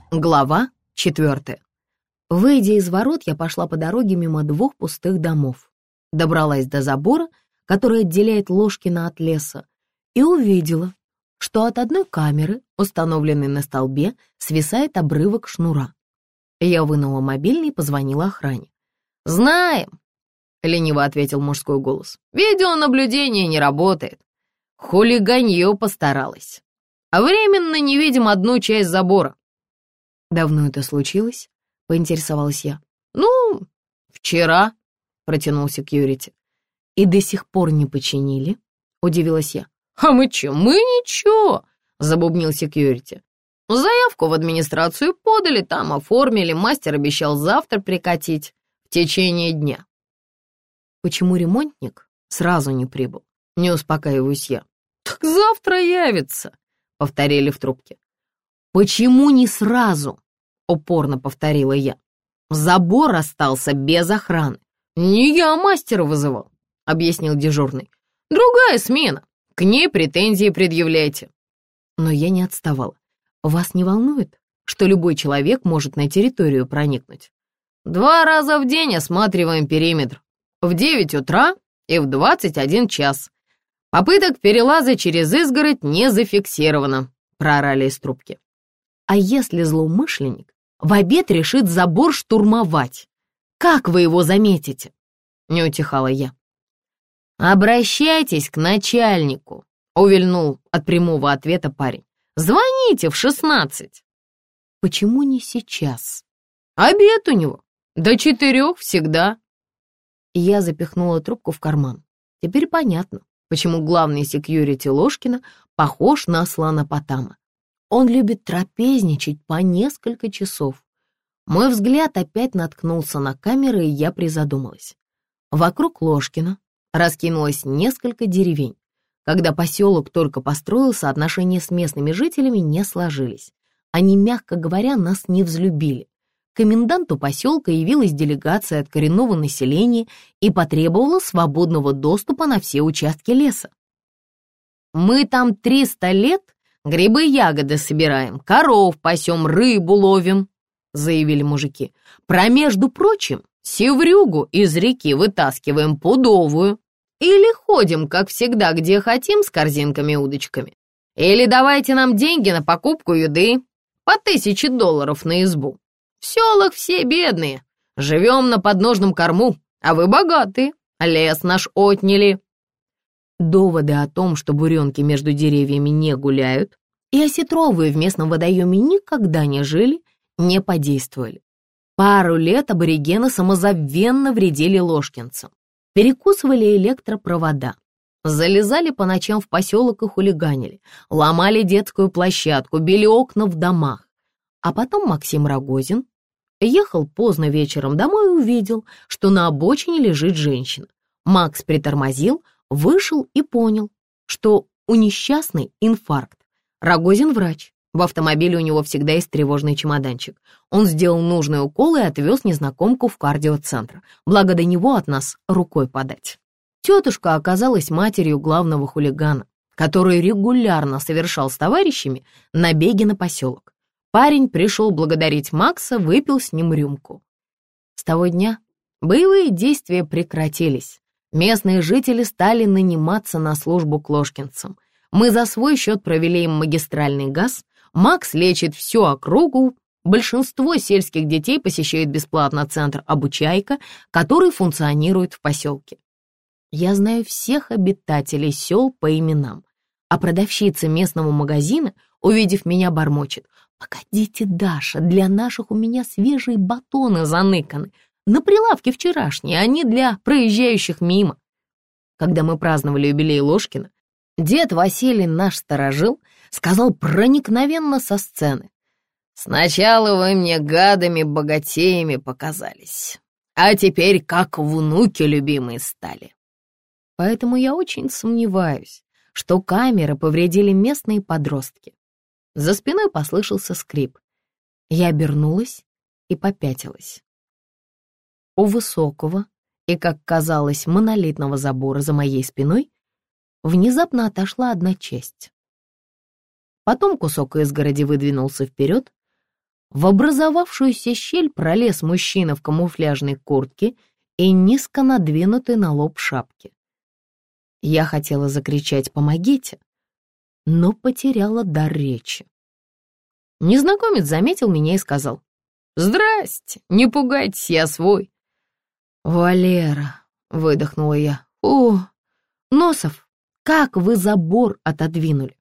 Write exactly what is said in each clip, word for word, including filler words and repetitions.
Глава четвертая. Выйдя из ворот, я пошла по дороге мимо двух пустых домов. Добралась до забора, который отделяет Ложкино от леса, и увидела, что от одной камеры, установленной на столбе, свисает обрывок шнура. Я вынула мобильный и позвонила охране. «Знаем», — лениво ответил мужской голос. «Видеонаблюдение не работает. Хулиганье постаралась. А временно не видим одну часть забора». «Давно это случилось?» — поинтересовалась я. «Ну, вчера», — протянул секьюрити. «И до сих пор не починили?» — удивилась я. «А мы чё? Мы ничего», — забубнил секьюрити. «Заявку в администрацию подали, там оформили, мастер обещал завтра прикатить в течение дня». «Почему ремонтник сразу не прибыл?» — не успокаиваюсь я. «Так завтра явится», — повторили в трубке. «Почему не сразу?» — упорно повторила я. «Забор остался без охраны». «Не я мастера вызывал», — объяснил дежурный. «Другая смена. К ней претензии предъявляйте». Но я не отставала. «Вас не волнует, что любой человек может на территорию проникнуть?» «Два раза в день осматриваем периметр. В девять утра и в двадцать один час. Попыток перелаза через изгородь не зафиксировано», — проорали из трубки. «А если злоумышленник в обед решит забор штурмовать? Как вы его заметите?» — не утихала я. «Обращайтесь к начальнику», — увильнул от прямого ответа парень. «Звоните в шестнадцать». «Почему не сейчас?» «Обед у него. До четырех всегда». Я запихнула трубку в карман. Теперь понятно, почему главный секьюрити Ложкина похож на слона Потама. Он любит трапезничать по несколько часов. Мой взгляд опять наткнулся на камеры, и я призадумалась. Вокруг Ложкина раскинулось несколько деревень. Когда поселок только построился, отношения с местными жителями не сложились. Они, мягко говоря, нас не взлюбили. К коменданту поселка явилась делегация от коренного населения и потребовала свободного доступа на все участки леса. «Мы там триста лет грибы и ягоды собираем, коров пасем, рыбу ловим», — заявили мужики. «Про, между прочим, севрюгу из реки вытаскиваем пудовую. Или ходим, как всегда, где хотим, с корзинками и удочками. Или давайте нам деньги на покупку еды, по тысяче долларов на избу. В селах все бедные, живем на подножном корму, а вы богатые, лес наш отняли». Доводы о том, что буренки между деревьями не гуляют и осетровые в местном водоеме никогда не жили, не подействовали. Пару лет аборигены самозабвенно вредили ложкинцам, перекусывали электропровода, залезали по ночам в поселок и хулиганили, ломали детскую площадку, били окна в домах. А потом Максим Рогозин ехал поздно вечером домой и увидел, что на обочине лежит женщина. Макс притормозил, вышел и понял, что у несчастной инфаркт. Рогозин врач. В автомобиле у него всегда есть тревожный чемоданчик. Он сделал нужный укол и отвез незнакомку в кардиоцентр. Благо до него от нас рукой подать. Тетушка оказалась матерью главного хулигана, который регулярно совершал с товарищами набеги на поселок. Парень пришел благодарить Макса, выпил с ним рюмку. С того дня боевые действия прекратились. Местные жители стали наниматься на службу к ложкинцам. Мы за свой счет провели им магистральный газ. Макс лечит всю округу. Большинство сельских детей посещают бесплатно центр «Обучайка», который функционирует в поселке. Я знаю всех обитателей сел по именам, а продавщица местного магазина, увидев меня, бормочет: «Погодите, Даша, для наших у меня свежие батоны заныканы. На прилавке вчерашние, они для проезжающих мимо». Когда мы праздновали юбилей Ложкина, дед Василий, наш сторожил, сказал проникновенно со сцены: «Сначала вы мне гадами-богатеями показались, а теперь как внуки любимые стали». Поэтому я очень сомневаюсь, что камеры повредили местные подростки. За спиной послышался скрип. Я обернулась и попятилась. У высокого и, как казалось, монолитного забора за моей спиной внезапно отошла одна часть. Потом кусок изгороди выдвинулся вперед. В образовавшуюся щель пролез мужчина в камуфляжной куртке и низко надвинутой на лоб шапки. Я хотела закричать «помогите», но потеряла дар речи. Незнакомец заметил меня и сказал: «Здрасте, не пугайтесь, я свой». «Валера», — выдохнула я, — «о, Носов, как вы забор отодвинули?»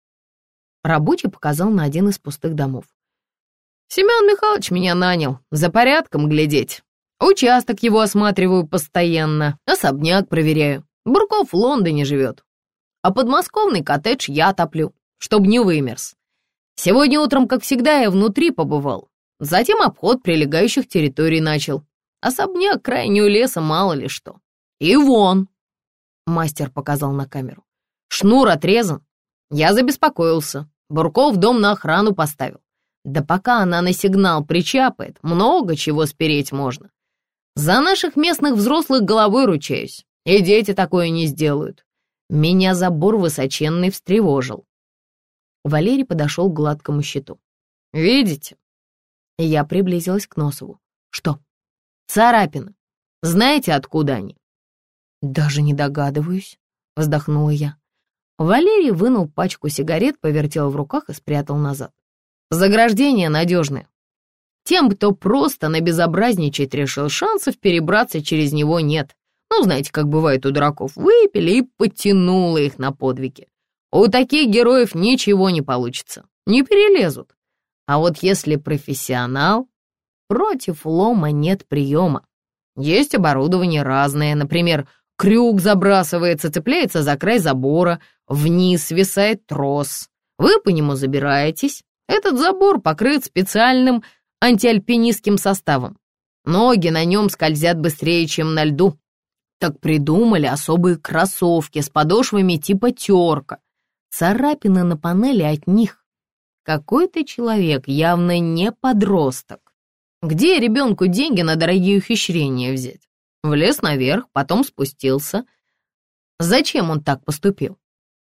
Рабочий показал на один из пустых домов. «Семен Михайлович меня нанял за порядком глядеть. Участок его осматриваю постоянно, особняк проверяю. Бурков в Лондоне живет, а подмосковный коттедж я топлю, чтоб не вымерз. Сегодня утром, как всегда, я внутри побывал. Затем обход прилегающих территорий начал. Особняк крайнего леса, мало ли что. И вон!» Мастер показал на камеру. «Шнур отрезан. Я забеспокоился. Бурков дом на охрану поставил. Да пока она на сигнал причапает, много чего спереть можно. За наших местных взрослых головой ручаюсь. И дети такое не сделают. Меня забор высоченный встревожил». Валерий подошел к гладкому щиту. «Видите?» Я приблизилась к Носову. «Что?» «Царапины. Знаете, откуда они?» «Даже не догадываюсь», — вздохнула я. Валерий вынул пачку сигарет, повертел в руках и спрятал назад. «Заграждение надежное. Тем, кто просто набезобразничать решил, шансов перебраться через него нет. Ну, знаете, как бывает у дураков, выпили и подтянуло их на подвиги. У таких героев ничего не получится, не перелезут. А вот если профессионал, против лома нет приема. Есть оборудование разное, например, крюк забрасывается, цепляется за край забора, вниз свисает трос. Вы по нему забираетесь. Этот забор покрыт специальным антиальпинистским составом. Ноги на нем скользят быстрее, чем на льду. Так придумали особые кроссовки с подошвами типа терка. Царапины на панели от них. Какой-то человек, явно не подросток. Где ребенку деньги на дорогие ухищрения взять? Влез наверх, потом спустился. Зачем он так поступил?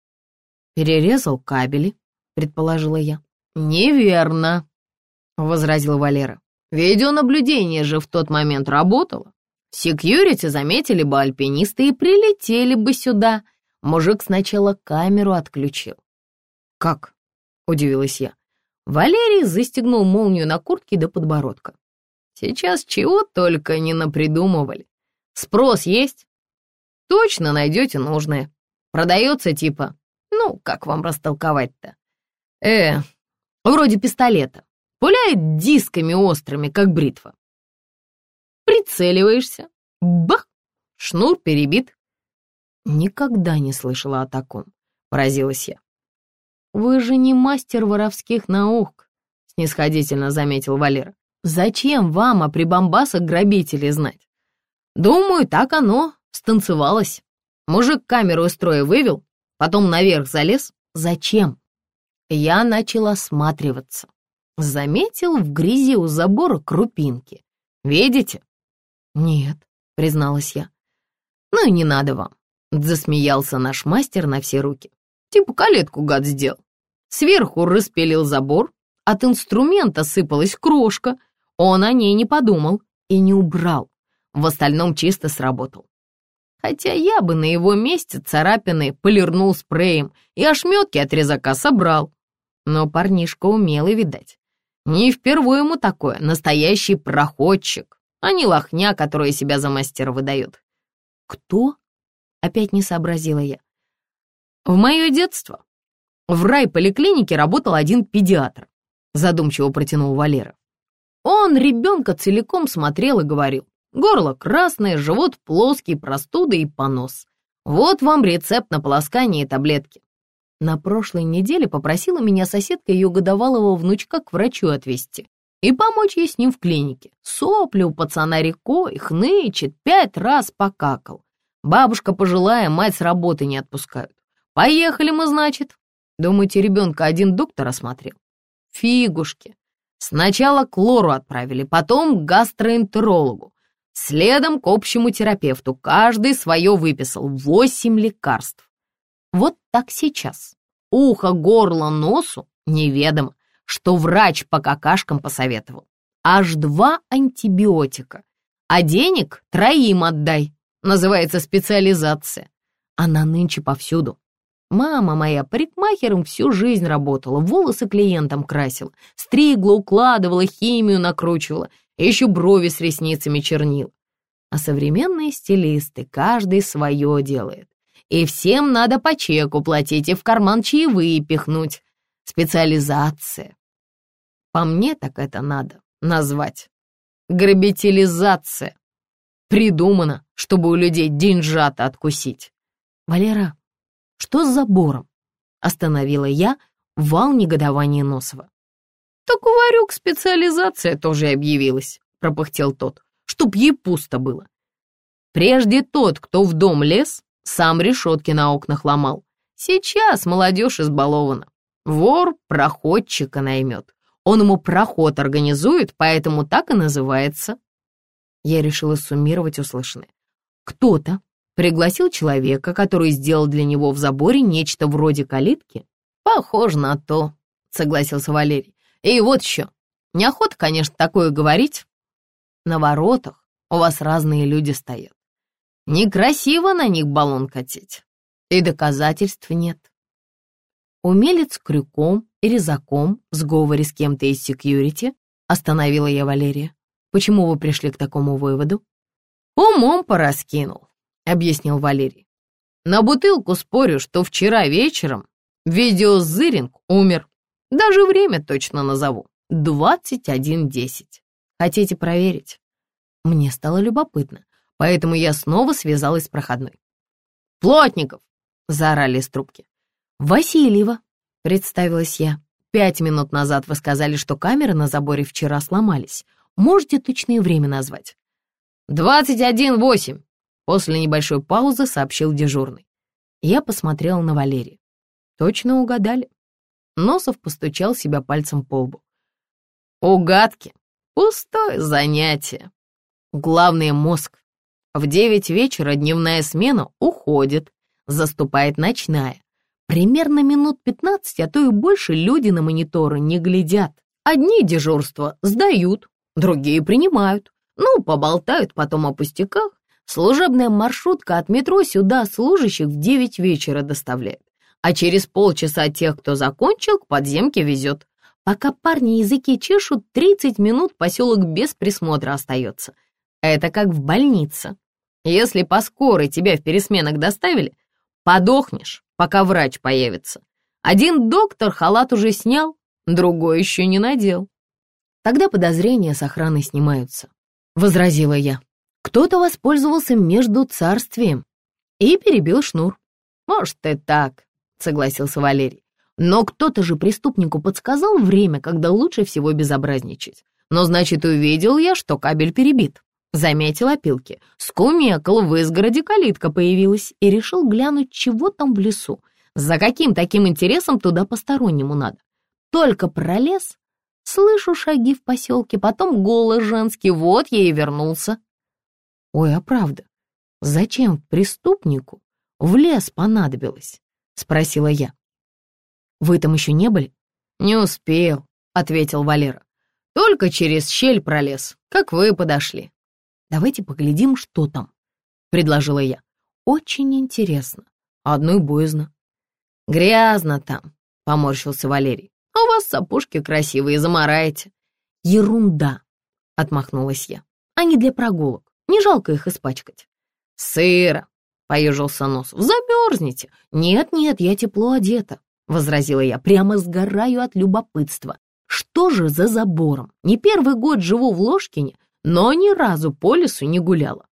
Перерезал кабели, предположила я. Неверно, возразил Валера. Видеонаблюдение же в тот момент работало. Секьюрити заметили бы альпинисты и прилетели бы сюда. Мужик сначала камеру отключил. Как? Удивилась я. Валерий застегнул молнию на куртке до подбородка. Сейчас чего только не напридумывали. Спрос есть? Точно найдете нужное. Продается типа, ну, как вам растолковать-то? Э, вроде пистолета. Пуляет дисками острыми, как бритва. Прицеливаешься, бах, шнур перебит. Никогда не слышала о таком, поразилась я. Вы же не мастер воровских наук, снисходительно заметил Валера. Зачем вам о прибамбасах грабителей знать? Думаю, так оно станцевалось. Мужик камеру из строя вывел, потом наверх залез. Зачем? Я начал осматриваться. Заметил в грязи у забора крупинки. Видите? Нет, призналась я. Ну и не надо вам, засмеялся наш мастер на все руки. Типа калитку гад сделал. Сверху распилил забор, от инструмента сыпалась крошка. Он о ней не подумал и не убрал. В остальном чисто сработал. Хотя я бы на его месте царапины полирнул спреем и ошметки от резака собрал. Но парнишка умелый, видать. Не впервые ему такое, настоящий проходчик, а не лохня, которая себя за мастера выдает. Кто? Опять не сообразила я. В мое детство в райполиклинике работал один педиатр, задумчиво протянул Валера. Он ребенка целиком смотрел и говорил: горло красное, живот плоский, простуда и понос. Вот вам рецепт на полоскание и таблетки. На прошлой неделе попросила меня соседка ее годовалого внучка к врачу отвезти и помочь ей с ним в клинике. Сопли у пацана рекой, хнычет, пять раз покакал. Бабушка пожилая, мать с работы не отпускают. Поехали мы, значит. Думаете, ребенка один доктор осмотрел? Фигушки. Сначала к лору отправили, потом к гастроэнтерологу. Следом к общему терапевту. Каждый свое выписал. Восемь лекарств. Вот так сейчас. Ухо, горло, носу неведомо. что врач по какашкам посоветовал. Аж два антибиотика. А денег троим отдай. Называется специализация. Она нынче повсюду. Мама моя парикмахером всю жизнь работала, волосы клиентам красила, стригла, укладывала, химию накручивала, и еще брови с ресницами чернила. А современные стилисты каждый свое делает. И всем надо по чеку платить и в карман чаевые пихнуть. Специализация. По мне так это надо назвать. Грабителизация. Придумано, чтобы у людей деньжата откусить. Валера, что с забором? Остановила я вал негодования Носова. Так у Варюк специализация тоже объявилась, пропыхтел тот, чтоб ей пусто было. Прежде тот, кто в дом лез, сам решетки на окнах ломал. Сейчас молодежь избалована. Вор проходчика наймет. Он ему проход организует, поэтому так и называется. Я решила суммировать услышанное. Кто-то пригласил человека, который сделал для него в заборе нечто вроде калитки. Похоже на то, согласился Валерий. И вот еще. Неохота, конечно, такое говорить. На воротах у вас разные люди стоят. Некрасиво на них баллон катить. И доказательств нет. Умелец крюком и резаком в сговоре с кем-то из секьюрити, остановила я Валерия. Почему вы пришли к такому выводу? Умом пораскинул, объяснил Валерий. На бутылку спорю, что вчера вечером видеозыринг умер. Даже время точно назову. двадцать один десять. Хотите проверить? Мне стало любопытно, поэтому я снова связалась с проходной. «Плотников!» — заорали из трубки. «Васильева», — представилась я. «Пять минут назад вы сказали, что камеры на заборе вчера сломались. Можете точное время назвать?» «двадцать один восемь», — после небольшой паузы сообщил дежурный. Я посмотрела на Валерия. Точно угадали. Носов постучал себя пальцем по лбу. «Угадки. Пустое занятие. Главное — мозг. В девять вечера дневная смена уходит, заступает ночная. Примерно минут пятнадцать, а то и больше люди на мониторы не глядят. Одни дежурства сдают, другие принимают. Ну, поболтают потом о пустяках. Служебная маршрутка от метро сюда служащих в девять вечера доставляет. А через полчаса тех, кто закончил, к подземке везет. Пока парни языки чешут, тридцать минут поселок без присмотра остается. Это как в больнице. Если по скорой тебя в пересменах доставили, подохнешь, пока врач появится. Один доктор халат уже снял, другой еще не надел. Тогда подозрения с охраны снимаются, — возразила я. Кто-то воспользовался между царствием и перебил шнур. Может, и так, — согласился Валерий. Но кто-то же преступнику подсказал время, когда лучше всего безобразничать. Но, значит, увидел я, что кабель перебит. Заметил опилки, скумекал, в изгороде калитка появилась и решил глянуть, чего там в лесу. За каким таким интересом туда постороннему надо? Только пролез, слышу шаги в поселке, потом голос женский, вот я и вернулся. Ой, а правда, зачем преступнику в лес понадобилось? Спросила я. Вы там еще не были? Не успел, ответил Валера. Только через щель пролез, как вы подошли. Давайте поглядим, что там, предложила я. Очень интересно, одной боязно. Грязно там, поморщился Валерий. У вас сапожки красивые, замараете. Ерунда, отмахнулась я. Они для прогулок, не жалко их испачкать. Сыро, поежился Носов, замерзнете. Нет-нет, я тепло одета, возразила я, прямо сгораю от любопытства. Что же за забором? Не первый год живу в Ложкине, но ни разу по лесу не гуляла.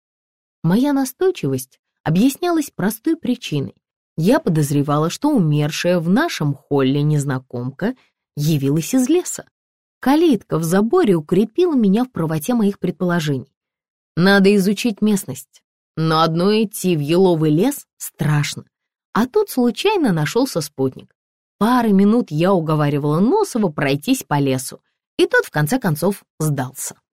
Моя настойчивость объяснялась простой причиной. Я подозревала, что умершая в нашем холле незнакомка явилась из леса. Калитка в заборе укрепила меня в правоте моих предположений. Надо изучить местность, но одно идти в еловый лес страшно. А тут случайно нашелся спутник. Пары минут я уговаривала Носова пройтись по лесу, и тот в конце концов сдался.